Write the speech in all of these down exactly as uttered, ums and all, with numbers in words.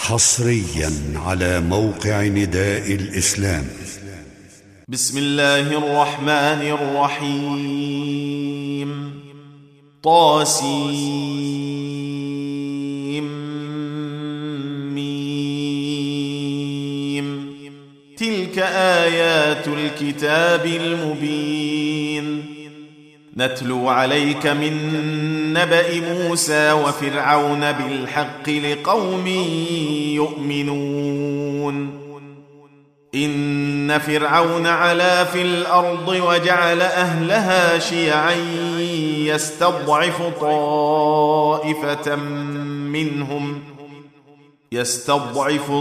حصريا على موقع نداء الإسلام. بسم الله الرحمن الرحيم. طاسيم ميم. تلك آيات الكتاب المبين. نتلو عليك من نبأ موسى وفرعون بالحق لقوم يؤمنون. إن فرعون علا في الأرض وجعل أهلها شيعا يستضعف طائفة منهم يستضعف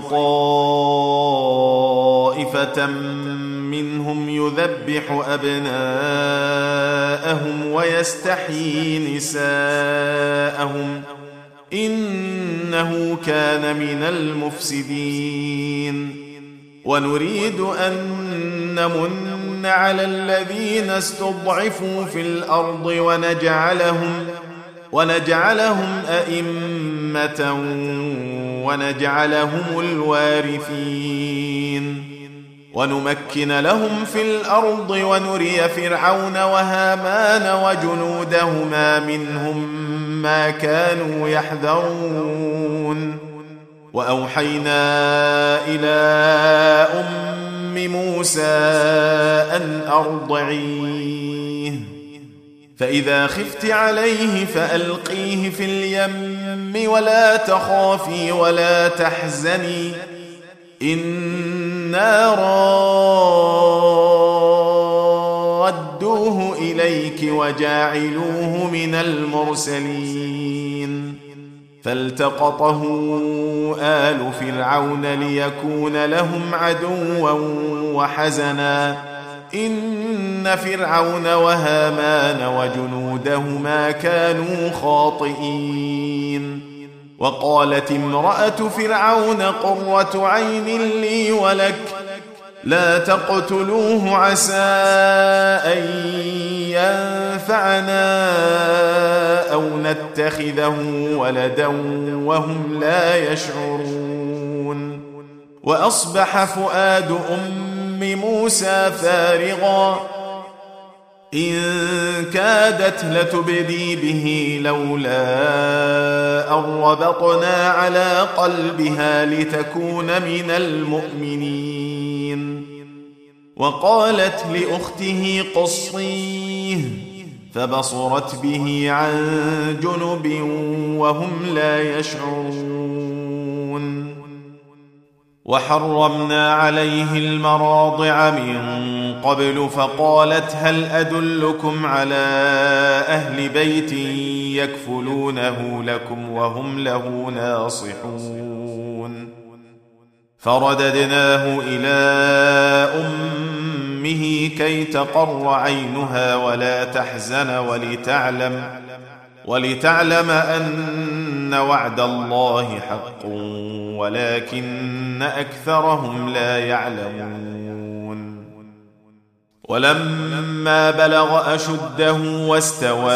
طائفة منهم يذبح أبناءهم ويستحيي نساءهم إنه كان من المفسدين. ونريد أن نمن على الذين استضعفوا في الأرض ونجعلهم ونجعلهم أئمة ونجعلهم الوارثين. ونمكن لهم في الأرض ونري فرعون وهامان وجنودهما منهم ما كانوا يحذرون. وأوحينا إلى أم موسى أن أرضعيه فإذا خفت عليه فألقيه في اليم ولا تخافي ولا تحزني إنا رادوه إليك وجاعلوه من المرسلين. فالتقطه آل فرعون ليكون لهم عدوا وحزنا إن فرعون وهامان وجنودهما كانوا خاطئين. وقالت امرأة فرعون قرة عين لي ولك لا تقتلوه عسى أن ينفعنا أو نتخذه ولدا وهم لا يشعرون. وأصبح فؤاد أم موسى فارغا إن كادت لتبدي به لولا أن ربطنا على قلبها لتكون من المؤمنين. وقالت لأخته قصيه فبصرت به عن جنب وهم لا يشعرون. وحرمنا عليه المراضع من قبل فقالت هل أدلكم على أهل بيت يكفلونه لكم وهم له ناصحون. فرددناه إلى أمه كي تقر عينها ولا تحزن ولتعلم ولتعلم أن وعد الله حق ولكن أكثرهم لا يعلمون. ولما بلغ أشده واستوى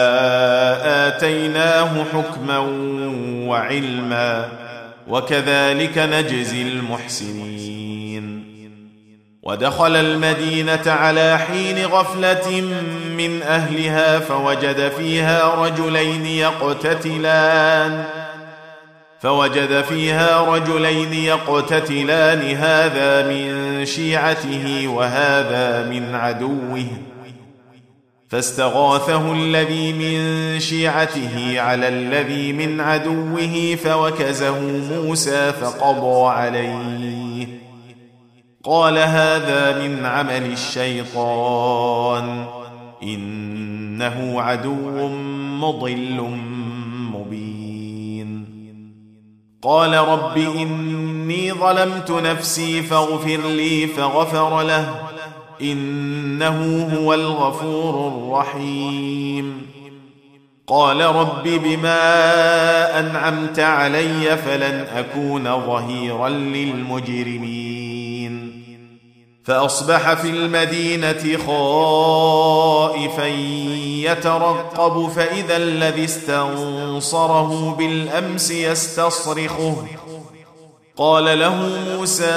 آتيناه حكما وعلما وكذلك نجزي المحسنين. ودخل المدينة على حين غفلة من أهلها فوجد فيها رجلين يقتتلان فوجد فيها رجلين يقتتلان هذا من شيعته وهذا من عدوه فاستغاثه الذي من شيعته على الذي من عدوه فوكزه موسى فقضى عليه قال هذا من عمل الشيطان إنه عدو مضل مبين. قال رب إني ظلمت نفسي فاغفر لي فغفر له إنه هو الغفور الرحيم. قال رب بما أنعمت علي فلن أكون ظهيرا للمجرمين. فأصبح في المدينة خائفا يترقب فإذا الذي استنصره بالأمس يستصرخه قال له موسى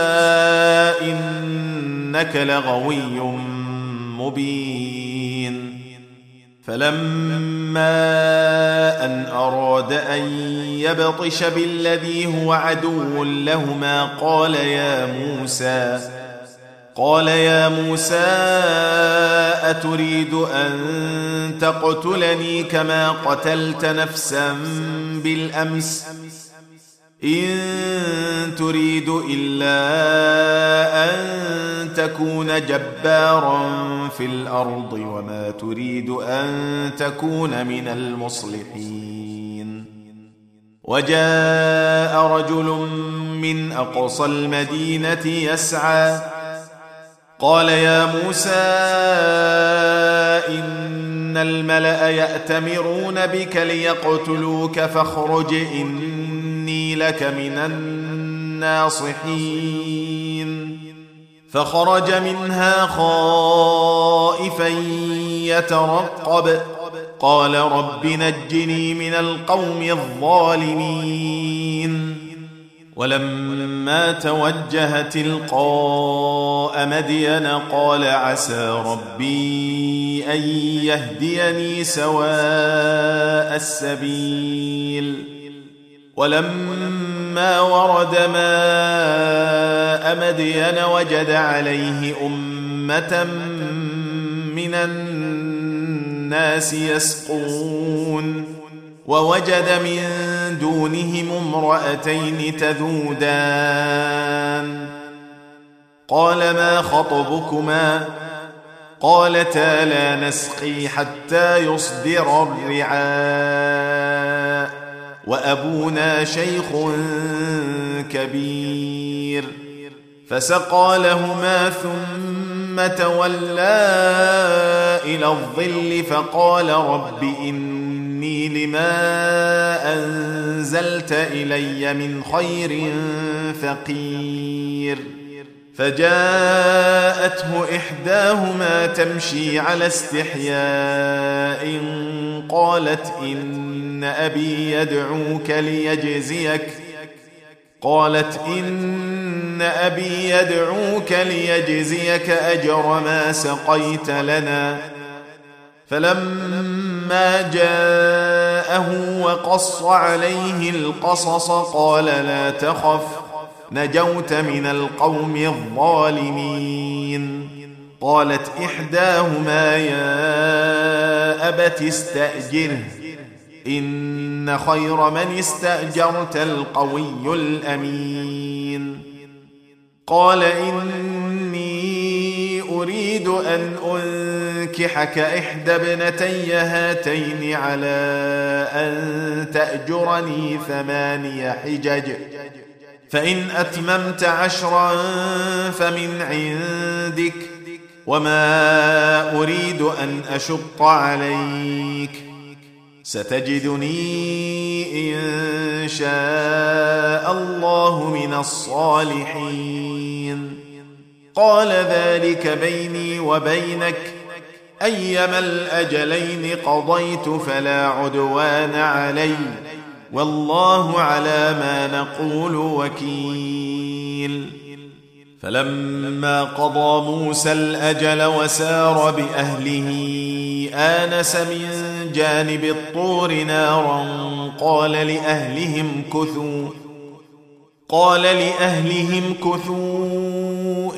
إنك لغوي مبين. فلما أن أراد أن يبطش بالذي هو عدو لهما قال يا موسى قال يا موسى أتريد أن تقتلني كما قتلت نفسا بالأمس إن تريد إلا أن تكون جبارا في الأرض وما تريد أن تكون من المصلحين. وجاء رجل من أقصى المدينة يسعى قال يا موسى إن الملأ يأتمرون بك ليقتلوك فاخرج إني لك من الناصحين. فخرج منها خائفا يترقب قال رب نجني من القوم الظالمين. ولما توجه تلقاء مدين قال عسى ربي أن يهديني سواء السبيل. ولما ورد ماء مدين وجد عليه أمة من الناس يسقون ووجد من دونهم امرأتين تذودان قال ما خطبكما قالتا لا نسقي حتى يصدر الرعاء وأبونا شيخ كبير. فسقى لهما ثم تولى إلى الظل فقال رب إني لما أنزلت إلي من خير فقير. فجاءته إحداهما تمشي على استحياء قالت إن أبي يدعوك ليجزيك قالت إن أبي يدعوك ليجزيك أجر ما سقيت لنا. فلما جاءه وقص عليه القصص قال لا تخف نجوت من القوم الظالمين. قالت إحداهما يا أبت استأجره إن خير من استأجرت القوي الأمين. قال إني أريد أن أنكحك إحدى ابنتي هاتين على أن تأجرني ثماني حجج فإن أتممت عشرا فمن عندك وما أريد أن أشق عليك ستجدني إن شاء الله من الصالحين. قال ذلك بيني وبينك أيما الأجلين قضيت فلا عدوان علي والله على ما نقول وكيل. فلما قضى موسى الأجل وسار بأهله آنس من جانب الطور نارا قال لأهلهم كثوا قال لأهلهم كثوا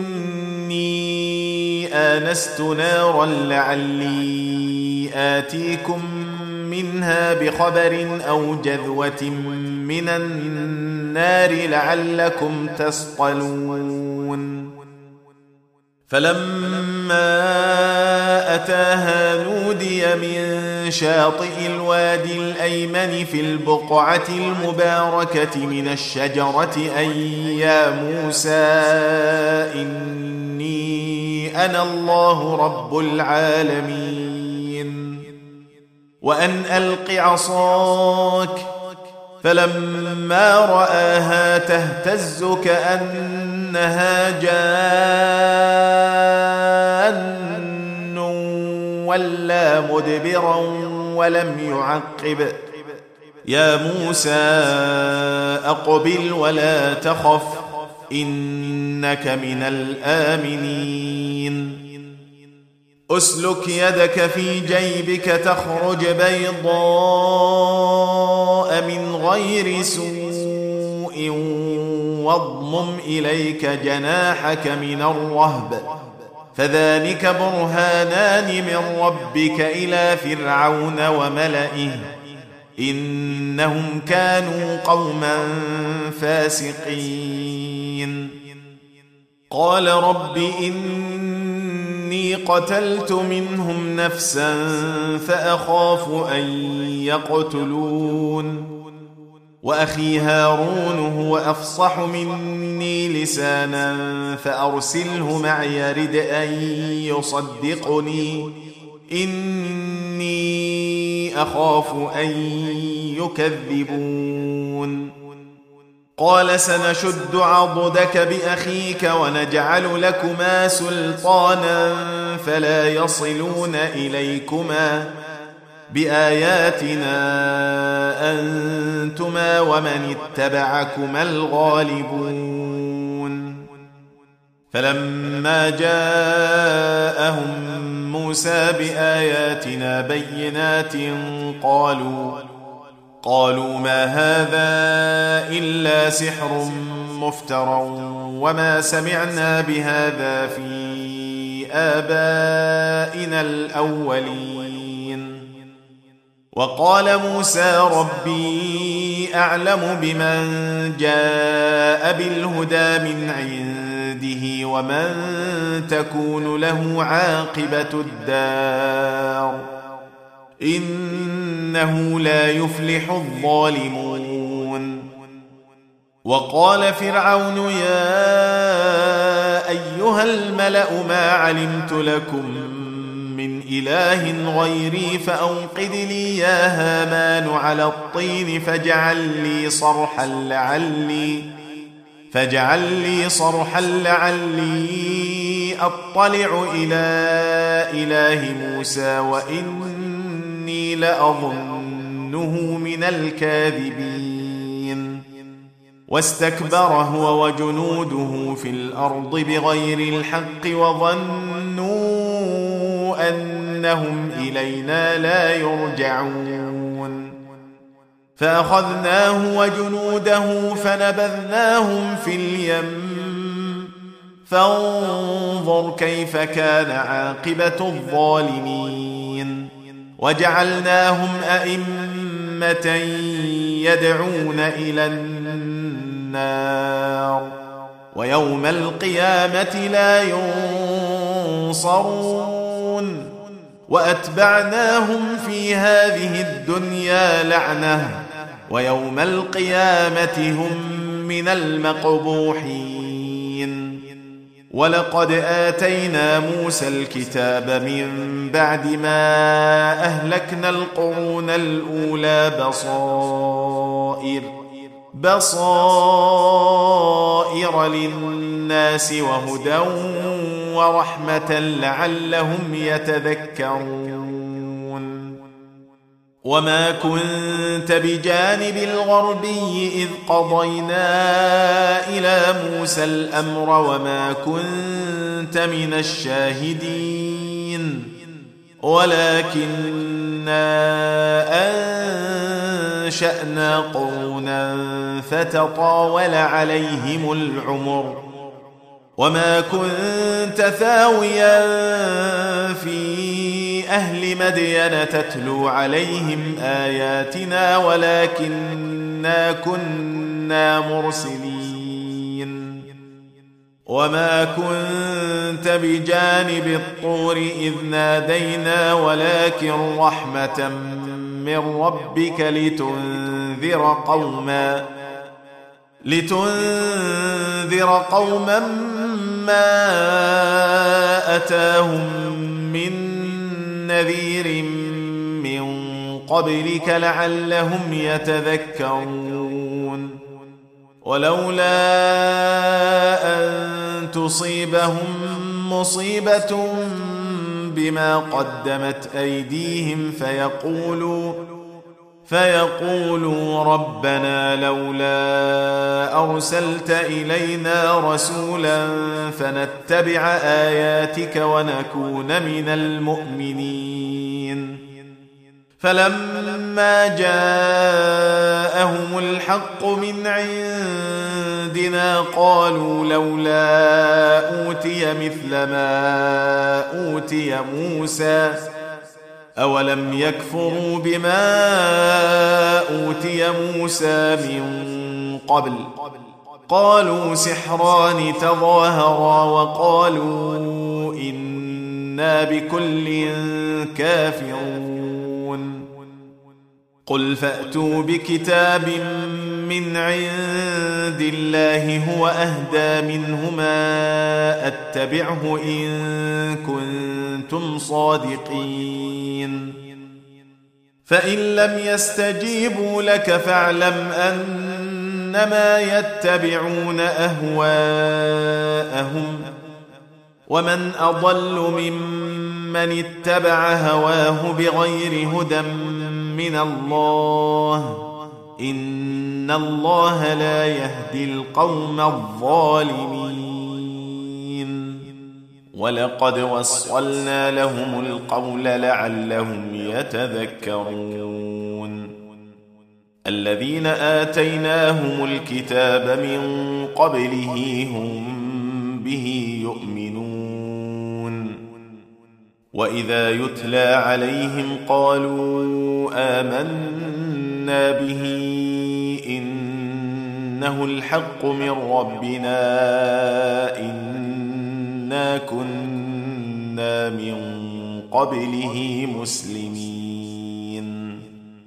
إني آنست نارا لعلي آتيكم منها بخبر أو جذوة من النار لعلكم تصطلون. فلما أتاها نودي من شاطئ الوادي الأيمن في البقعة المباركة من الشجرة أن يا موسى إني أنا الله رب العالمين وأن ألق عصاك. فلما رآها تهتز كأنها جان ولا مدبرا ولم يعقب يا موسى أقبل ولا تخف إنك من الآمنين أسلك يدك في جيبك تخرج بيضاء من غير سوء واضمم إليك جناحك من الرهب فذلك برهانان من ربك إلى فرعون وملئه إنهم كانوا قوما فاسقين قال رب إني قتلت منهم نفسا فأخاف أن يقتلون وأخي هارون هو أفصح مني لسانا فأرسله معي يرد أن يصدقني إني أخاف أن يكذبون قال سنشد عضدك بأخيك ونجعل لكما سلطانا فلا يصلون إليكما بآياتنا أنتما ومن اتبعكما الغالبون فلما جاءهم موسى بآياتنا بينات قالوا قالوا ما هذا إلا سحر مفترى وما سمعنا بهذا في آبائنا الأولين وقال موسى ربي أعلم بمن جاء بالهدى من عنده ومن تكون له عاقبة الدار إنه لا يفلح الظالمون وقال فرعون يا أيها الملأ ما علمت لكم من إله غيري فأوقد لي يا هامان على الطين فاجعل لي صرحا لعلي فاجعل لي صرحا لعلي أطلع إلى إله موسى وإني لأظنه من الكاذبين واستكبر هو وجنوده في الأرض بغير الحق وظنوا أنهم إلينا لا يرجعون فأخذناه وجنوده فنبذناهم في اليم فانظر كيف كان عاقبة الظالمين وجعلناهم أئمة يدعون إلى النار ويوم القيامة لا ينصرون وأتبعناهم في هذه الدنيا لعنة ويوم القيامة هم من المقبوحين ولقد آتينا موسى الكتاب من بعد ما أهلكنا القرون الأولى بصائر بصائر للناس وهدى ورحمة لعلهم يتذكرون وما كنت بجانب الغربي إذ قضينا إلى موسى الأمر وما كنت من الشاهدين ولكننا أنشأنا قرونا فتطاول عليهم العمر وما كنت ثاويا في أهل مدين تتلو عليهم آياتنا ولكننا كنا مرسلين وما كنت بجانب الطور إذ نادينا ولكن رحمة من ربك لتنذر قوما لتنذر قوما ما أتاهم من نذير من قبلك لعلهم يتذكرون ولولا أن تصيبهم مصيبة بما قدمت أيديهم فيقولوا فيقولوا ربنا لولا أرسلت إلينا رسولا فنتبع آياتك ونكون من المؤمنين. فلما جاءهم الحق من عندنا قالوا لولا أوتي مثل ما أوتي موسى أولم يكفروا بما أوتي موسى من قبل قالوا سحران تظاهرا وقالوا إنا بكل كافرون. قل فأتوا بكتاب من عند الله هو أهدى منهما أتبعه إن كنتم صادقين. فإن لم يستجيبوا لك فاعلم أنما يتبعون أهواءهم ومن أضل ممن اتبع هواه بغير هدى من الله إن الله لا يهدي القوم الظالمين. ولقد وصلنا لهم القول لعلهم يتذكرون. الذين آتيناهم الكتاب من قبله هم به يؤمنون. وإذا يتلى عليهم قالوا آمنا به إنه الحق من ربنا إنا كنا من قبله مسلمين.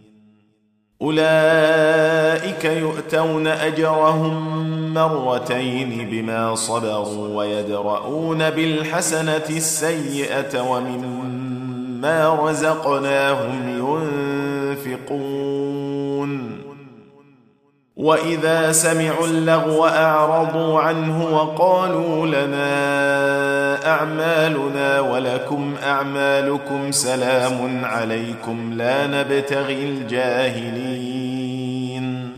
أولئك يؤتون أجرهم مرتين بما صبروا ويدرؤون بالحسنة السيئة ومما رزقناهم ينفقون. وإذا سمعوا اللغو أعرضوا عنه وقالوا لنا أعمالنا ولكم أعمالكم سلام عليكم لا نبتغي الجاهلين.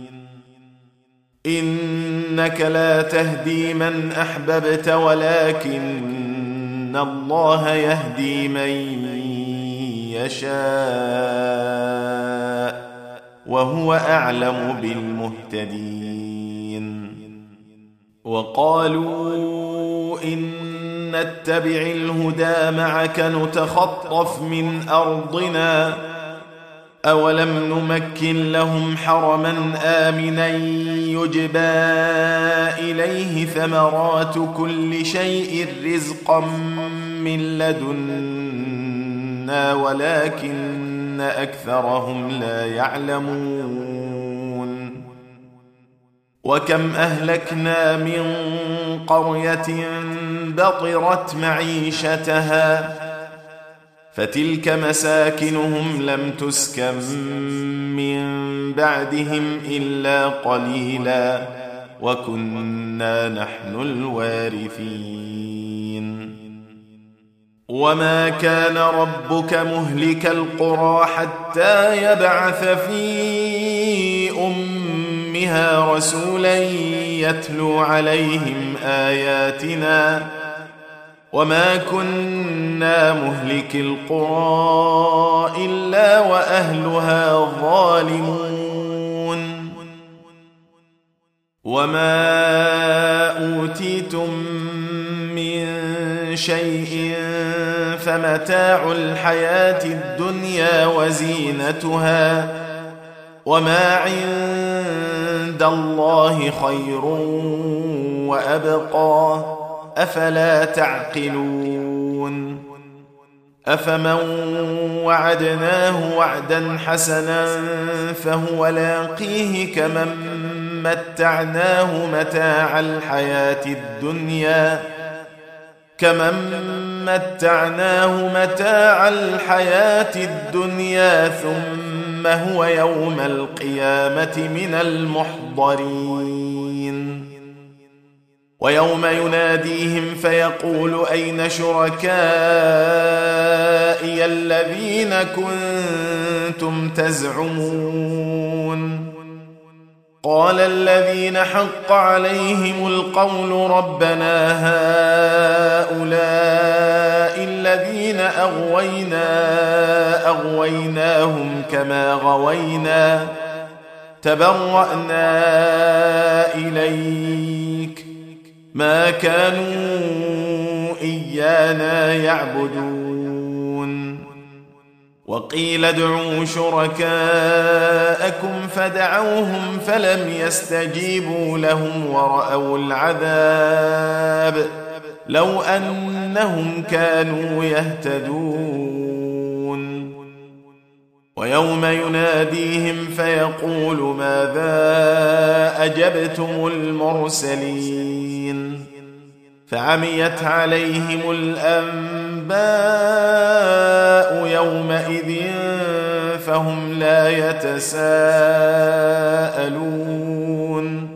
إنك لا تهدي من أحببت ولكن الله يهدي من يشاء وهو أعلم بالمهتدين. وقالوا إن نتبع الهدى معك نتخطف من أرضنا أولم نمكن لهم حرما آمنا يجبى إليه ثمرات كل شيء رزقا من لدنا ولكن أكثرهم لا يعلمون. وكم أهلكنا من قرية بطرت معيشتها فتلك مساكنهم لم تسكن من بعدهم إلا قليلا وكنا نحن الوارثين. وما كان ربك مهلك القرى حتى يبعث في أمها رسولا يتلو عليهم آياتنا وما كنا مهلك القرى إلا وأهلها ظالمون. وما أوتيتم من شيء فمتاع الحياة الدنيا وزينتها وما عند الله خير وأبقى أفلا تعقلون. أفمن وعدناه وعدا حسنا فهو لاقيه كمن متعناه متاع الحياة الدنيا كمن متعناه متاع الحياة الدنيا ثم هو يوم القيامة من المحضرين. ويوم يناديهم فيقول أين شركائي الذين كنتم تزعمون قال الذين حق عليهم القول ربنا هؤلاء الذين أغوينا أغويناهم كما غوينا تبرأنا إليك ما كانوا إيانا يعبدون وقيل ادعوا شركاءكم فدعوهم فلم يستجيبوا لهم ورأوا العذاب لو أنهم كانوا يهتدون ويوم يناديهم فيقول ماذا أجبتم المرسلين فعميت عليهم الأنباء يومئذ فهم لا يتساءلون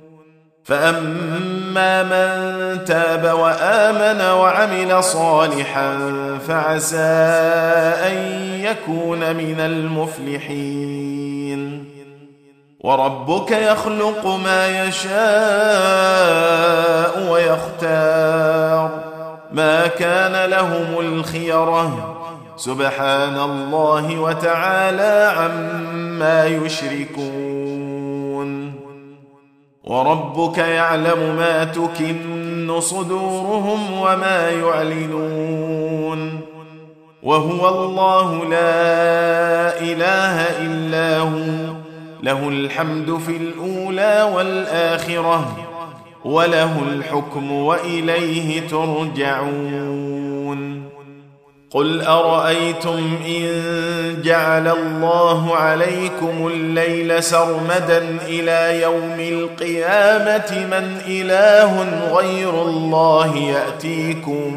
فأما من تاب وآمن وعمل صالحا فعسى أن يكون من المفلحين وربك يخلق ما يشاء ويختار ما كان لهم الخيرة سبحان الله وتعالى عما يشركون وربك يعلم ما تكن صدورهم وما يعلنون وهو الله لا إله إلا هو له الحمد في الأولى والآخرة وله الحكم وإليه ترجعون قل أرأيتم إن جعل الله عليكم الليل سرمدا إلى يوم القيامة من إله غير الله يأتيكم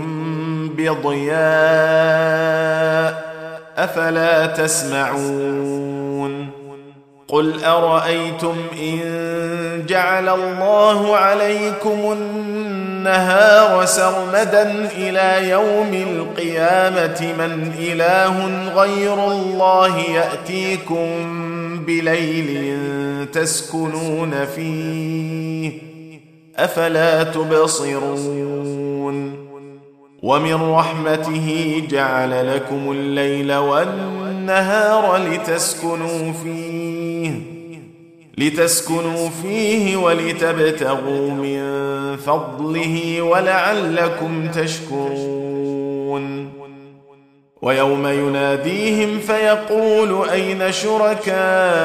بضياء أفلا تسمعون قل أرأيتم إن جعل الله عليكم النهار سرمدا إلى يوم القيامة من إله غير الله يأتيكم بليل تسكنون فيه أفلا تبصرون ومن رحمته جعل لكم الليل والنهار لتسكنوا فيه لتسكنوا فيه ولتبتغوا من فضله ولعلكم تشكرون ويوم يناديهم فيقول أين شركائي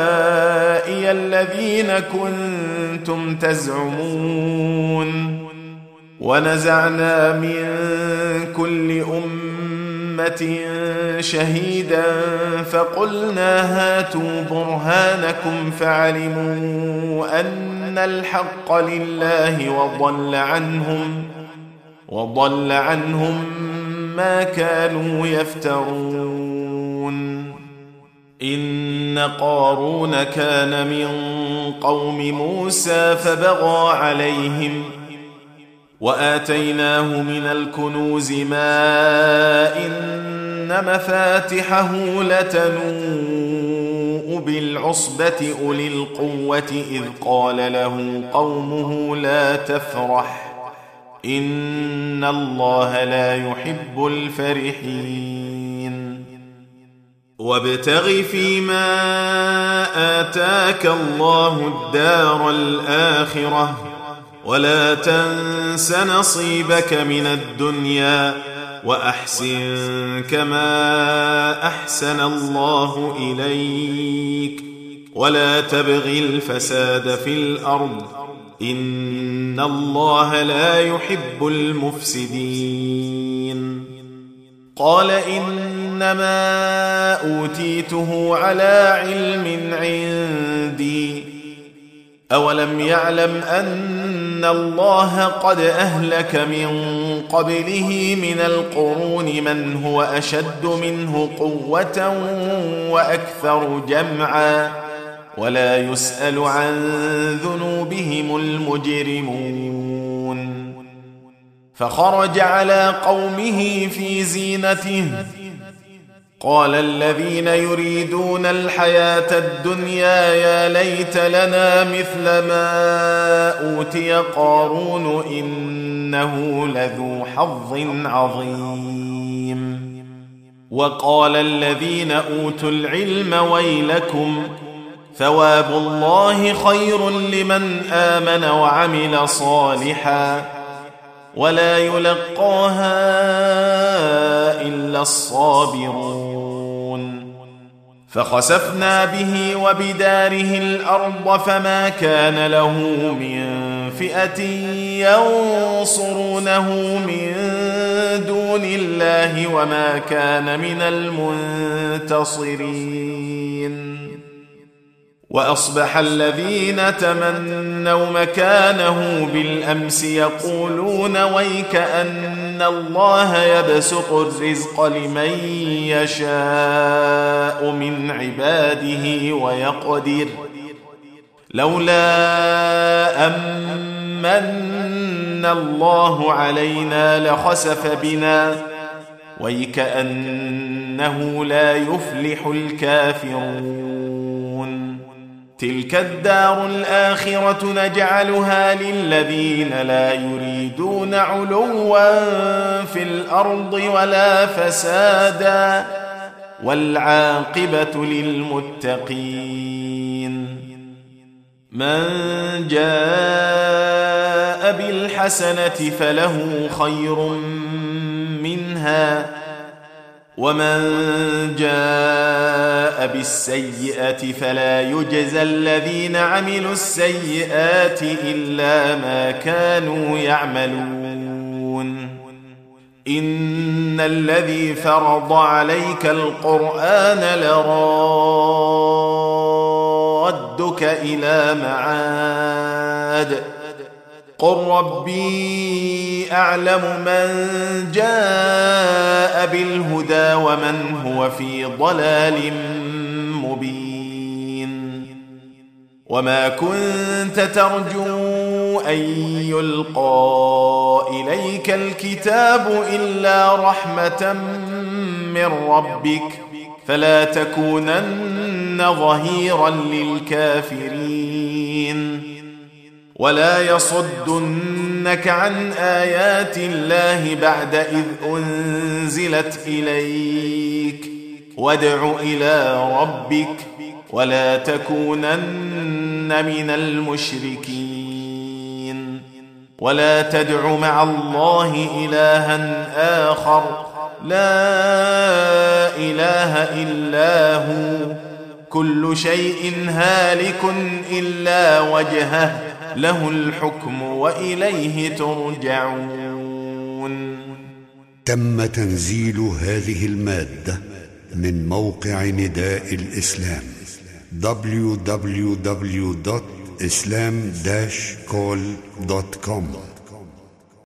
الذين كنتم تزعمون ونزعنا من كل أمة شهيدا فقلنا هاتوا برهانكم فعلموا أن الحق لله وضل عنهم وضل عنهم ما كانوا يفترون إن قارون كان من قوم موسى فبغى عليهم وآتيناه من الكنوز ما إن مفاتحه لتنوء بالعصبة أولي القوة إذ قال له قومه لا تفرح إن الله لا يحب الفرحين وابتغ فيما آتاك الله الدار الآخرة ولا تنس نصيبك من الدنيا وأحسن كما أحسن الله إليك ولا تبغ الفساد في الأرض إن الله لا يحب المفسدين قال إنما أوتيته على علم عندي أولم يعلم أن الله قد أهلك من قبله من القرون من هو أشد منه قوة وأكثر جمعا ولا يسأل عن ذنوبهم المجرمون فخرج على قومه في زينته قال الذين يريدون الحياة الدنيا يا ليت لنا مثل ما أوتي قارون إنه لذو حظ عظيم. وقال الذين أوتوا العلم ويلكم ثواب الله خير لمن آمن وعمل صالحا ولا يلقاها إلا الصابرون. فخسفنا به وبداره الأرض فما كان له من فئة ينصرونه من دون الله وما كان من المنتصرين. وأصبح الذين تمنوا مكانه بالأمس يقولون ويك أن الله يبسط الرزق لمن يشاء من عباده ويقدر لولا أمن الله علينا لخسف بنا ويك أنه لا يفلح الكافرون. تلك الدار الآخرة نجعلها للذين لا يريدون علوا في الأرض ولا فسادا والعاقبة للمتقين. من جاء بالحسنة فله خير منها ومن جاء بالسيئة فلا يجزى الذين عملوا السيئات إلا ما كانوا يعملون. إن الذي فرض عليك القرآن لرادك إلى معاد قل ربي أعلم من جاء بالهدى ومن هو في ضلال مبين. وما كنت ترجو أن يلقى إليك الكتاب إلا رحمة من ربك فلا تكونن ظهيرا للكافرين. ولا يصدنك عن آيات الله بعد إذ أنزلت إليك وادع إلى ربك ولا تكونن من المشركين. ولا تدع مع الله إلها آخر لا إله إلا هو كل شيء هالك إلا وجهه له الحكم وإليه ترجعون. تم تنزيل هذه المادة من موقع نداء الإسلام دبليو دبليو دبليو دوت إسلام داش كول دوت كوم.